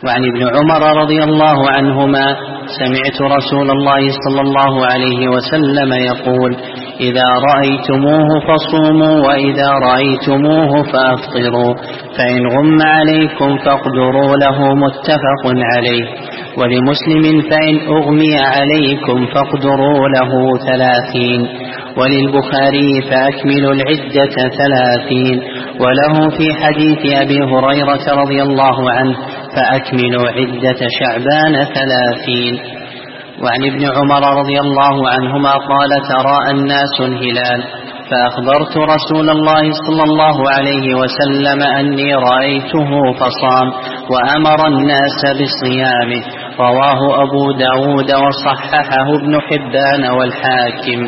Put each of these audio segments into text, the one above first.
وعن ابن عمر رضي الله عنهما سمعت رسول الله صلى الله عليه وسلم يقول: إذا رأيتموه فصوموا، وإذا رأيتموه فأفطروا، فإن غم عليكم فاقدروا له. متفق عليه. ولمسلم: فإن أغمي عليكم فاقدروا له 30. وللبخاري: فأكملوا العدة 30. وله في حديث أبي هريرة رضي الله عنه: فأكملوا عدة شعبان 30. وعن ابن عمر رضي الله عنهما قال: تراءى الناس الهلال فأخبرت رسول الله صلى الله عليه وسلم أني رأيته فصام وأمر الناس بصيامه. رواه أبو داود وصححه ابن حبان والحاكم.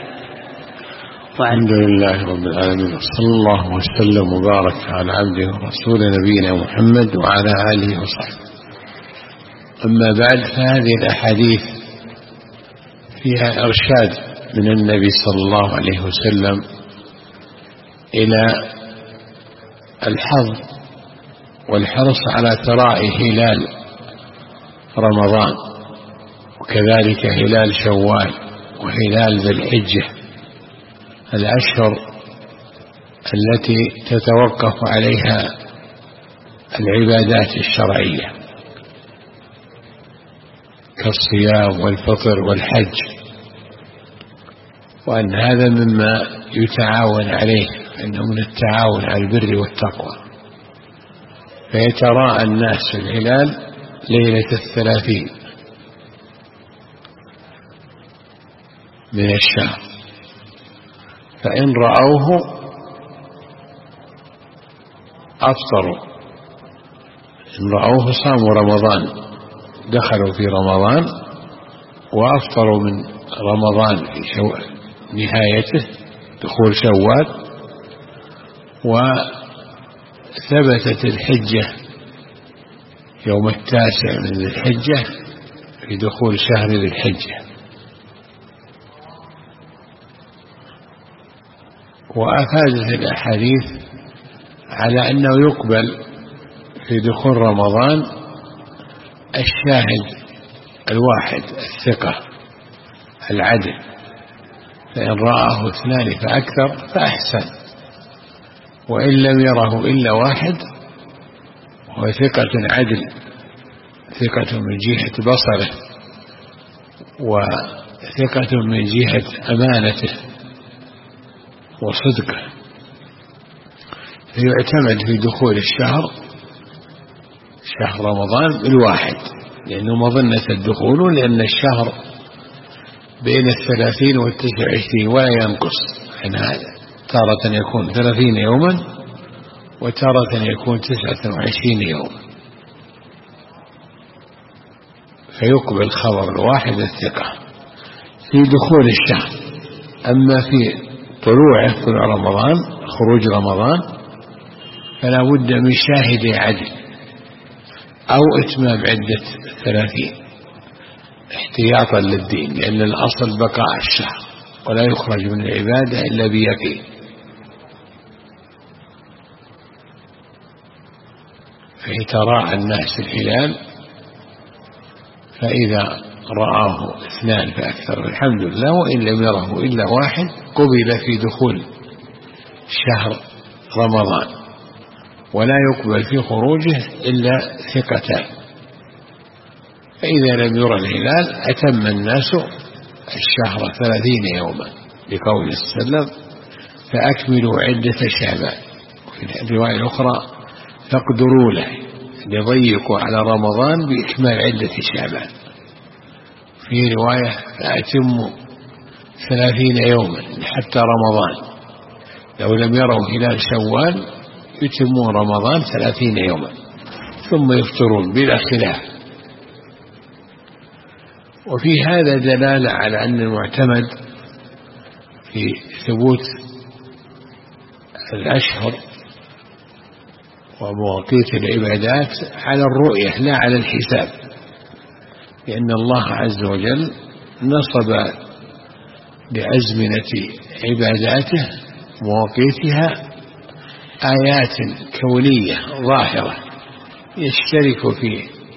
الحمد لله رب العالمين، صلى الله وسلم وبارك على عبده ورسوله نبينا محمد وعلى آله وصحبه. أما بعد، فهذه الأحاديث فيها إرشاد من النبي صلى الله عليه وسلم إلى الحظ والحرص على تراءي هلال رمضان، وكذلك هلال شوال وهلال ذي الحجة، الأشهر التي تتوقف عليها العبادات الشرعية كالصيام والفطر والحج، وأن هذا مما يتعاون عليه، إنه من التعاون على البر والتقوى. فيتراءى الناس الهلال ليلة 30 من الشهر، فإن رأوه أفطروا، إن رأوه صاموا رمضان، دخلوا في رمضان وأفطروا من رمضان في نهايته دخول شوال، وثبتت الحجة يوم 9 من ذي الحجة في دخول شهر ذي الحجة. وأفادت الأحاديث على أنه يقبل في دخول رمضان الشاهد الواحد الثقة العدل، فإن رآه 2 فأكثر فأحسن، وإن لم يره إلا واحد وهو ثقة عدل، ثقة من جهة بصره وثقة من جهة أمانته وصدقه، فيعتمد في دخول الشهر شهر رمضان بالواحد، لأنه مظنة الدخول، لأن الشهر بين 30 و29 ولا ينقص عن هذا، تارة يكون 30 يوما وتارة يكون 29 يوما، فيقبل خبر الواحد الثقة في دخول الشهر. أما في طلوعه، طلوع رمضان، خروج رمضان، فلا بد من شاهد عدل أو إتمام عدة 30 احتياطا للدين، لأن الأصل بقاء الشهر ولا يخرج من العبادة إلا بيقين. فيتراءى الناس الهلال، فإذا رآه 2 فأكثر الحمد لله، وإن لم يره إلا واحد قبل في دخول شهر رمضان، ولا يقبل في خروجه إلا ثقتان. فإذا لم يرى الهلال أتم الناس الشهر 30 يوما، لقوله صلى الله عليه وسلم: فأكملوا عدة شعبان. وفي الرواية الأخرى: فاقدروا له، ليضيقوا على رمضان بإكمال عدة شعبان. في رواية: فأتموا 30 يوما حتى رمضان، لو لم يروا هلال شوال يتمون رمضان 30 يوما ثم يفطرون بلا خلاف. وفي هذا دلالة على أن المعتمد في ثبوت الأشهر ومواقيت العبادات على الرؤية لا على الحساب، لأن الله عز وجل نصب لأزمنة عباداته مواقيتها آيات كونية ظاهرة يشترك في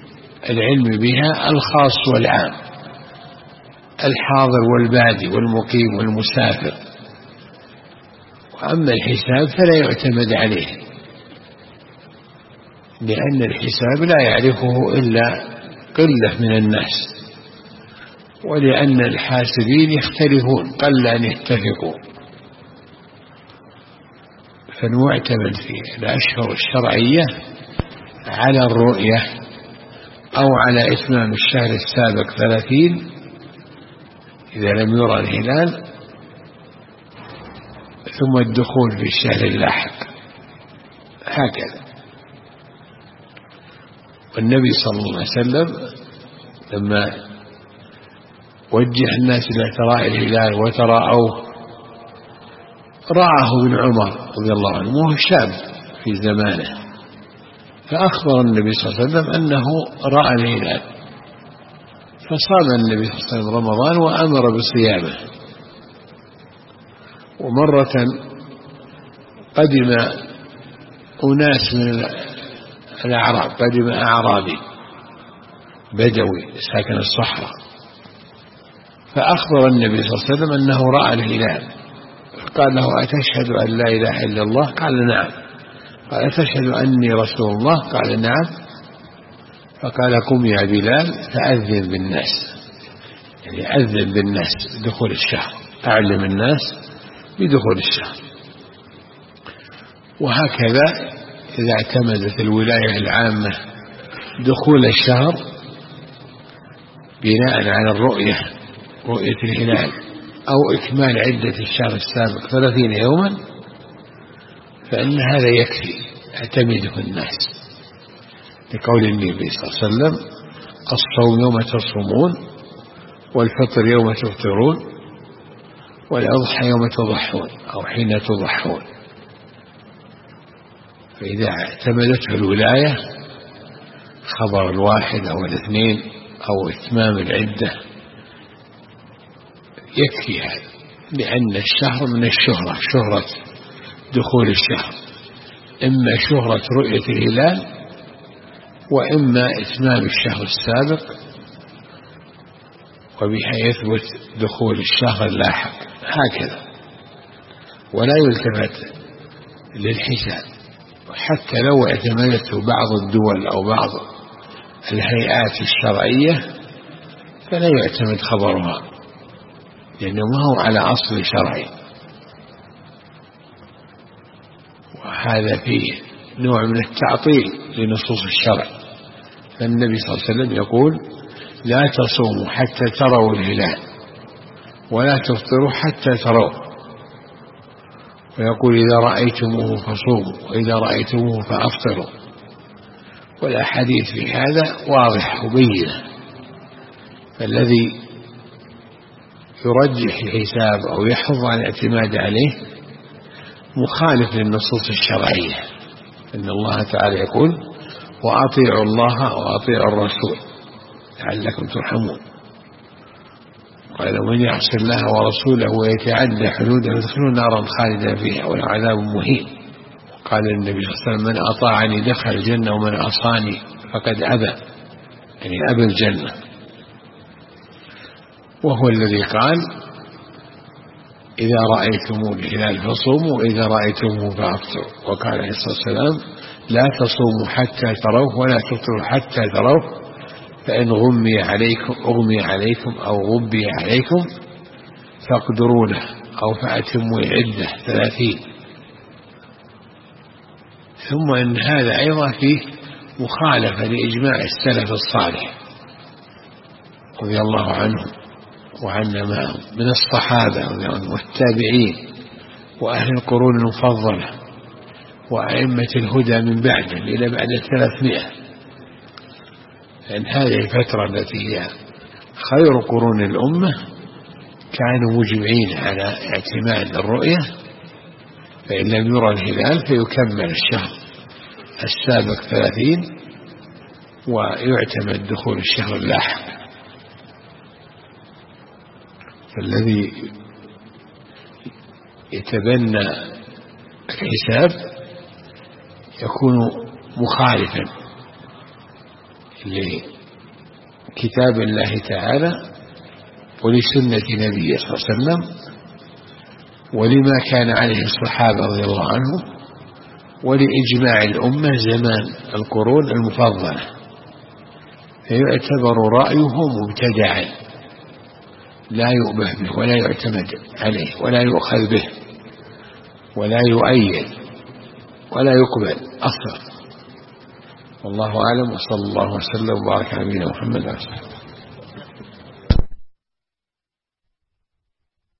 العلم بها الخاص والعام، الحاضر والبادي والمقيم والمسافر. وأما الحساب فلا يعتمد عليه، لأن الحساب لا يعرفه إلا قلة من الناس، ولأن الحاسبين يختلفون قل أن يتفقوا. فالمعتمد في الأشهر الشرعية على الرؤية أو على إتمام الشهر السابق 30 إذا لم يرى الهلال، ثم الدخول في الشهر اللاحق، هكذا. والنبي صلى الله عليه وسلم لما وجه الناس إلى تراء الهلال وتراءوه رآه ابن عمر رضي الله عنه وهو شاب في زمانه، فأخبر النبي صلى الله عليه وسلم أنه رأى الهلال، فصام النبي صلى الله عليه وسلم رمضان وأمر بصيامه. ومرة قدم أناس من الأعراب، قدم أعرابي بدوي ساكن الصحراء، فأخبر النبي صلى الله عليه وسلم أنه رأى الهلال، قال له: أتشهد أن لا إله إلا الله؟ قال: نعم. قال: أتشهد أني رسول الله؟ قال: نعم. فقال: قم يا بلال فأذن بالناس، يعني أذن بالناس بدخول الشهر، أعلم الناس بدخول الشهر. وهكذا إذا اعتمدت الولاية العامة دخول الشهر بناء على الرؤية، رؤية الهلال، أو إكمال عدة الشهر السابق 30 يوما، فإن هذا يكفي اعتمده الناس، لقول النبي صلى الله عليه وسلم: الصوم يوم تصومون، والفطر يوم تفطرون، والأضحى يوم تضحون أو حين تضحون. فإذا اعتمدته الولاية خبر الواحد أو الاثنين أو إتمام العدة يكفي هذا، لأن الشهر من الشهرة، شهرة دخول الشهر، إما شهرة رؤية الهلال وإما إتمام الشهر السابق، وبها يثبت دخول الشهر اللاحق، هكذا. ولا يلتفت للحساب، حتى لو اعتمدته بعض الدول أو بعض الهيئات الشرعية فلا يعتمد خبرها، لأنه ما هو على أصل شرعي. وهذا فيه نوع من التعطيل لنصوص الشرع. فالنبي صلى الله عليه وسلم يقول: لا تصوموا حتى تروا الهلال، ولا تفطروا حتى تروا. ويقول: إذا رأيتموه فصوموا، وإذا رأيتموه فأفطروا. والأحاديث في هذا واضحة وبينة. فالذي يرجح الحساب أو يحض عن الاعتماد عليه مخالف للنصوص الشرعية، إن الله تعالى يقول: وأطيعوا الله وأطيعوا الرسول لعلكم ترحمون. قال: ومن يعص الله ورسوله ويتعدى حدوده يدخله نارا خالدا فيها وله عذاب مهين. قال النبي صلى الله عليه وسلم: من أطاعني دخل الجنة ومن عصاني فقد أبى، يعني أبى الجنة. وهو الذي قال: إذا رأيتموه الهلال فصوموا، وإذا رأيتموه فأفطروا. وقال عليه الصلاة والسلام: لا تصوموا حتى تروه، ولا تفطروا حتى تروه، فإن أغمي عليكم أو غبي عليكم فاقدرونه، أو فأتموا العدة 30. ثم إن هذا أيضا فيه مخالفة لإجماع السلف الصالح رضي الله عنهم وعنا معهم من الصحابة والتابعين وأهل القرون المفضلة وأئمة الهدى من بعدهم إلى بعد 300. لأن هذه الفترة التي هي خير قرون الأمة كانوا مجمعين على اعتماد الرؤية، فإن لم يرى الهلال فيكمل الشهر السابق 30 ويعتمد دخول الشهر اللاحق. فالذي يتبنى الحساب يكون مخالفا كتاب الله تعالى ولسنة نبيه صلى الله عليه وسلم ولما كان عليه الصحابة رضي الله عنهم ولإجماع الأمة زمان القرون المفضلة، فيعتبر رأيه مبتدعا لا يؤبه به ولا يعتمد عليه ولا يؤخذ به ولا يؤيد ولا يقبل أصلا. والله أعلم، وصلى الله وسلم وبارك على نبينا محمد.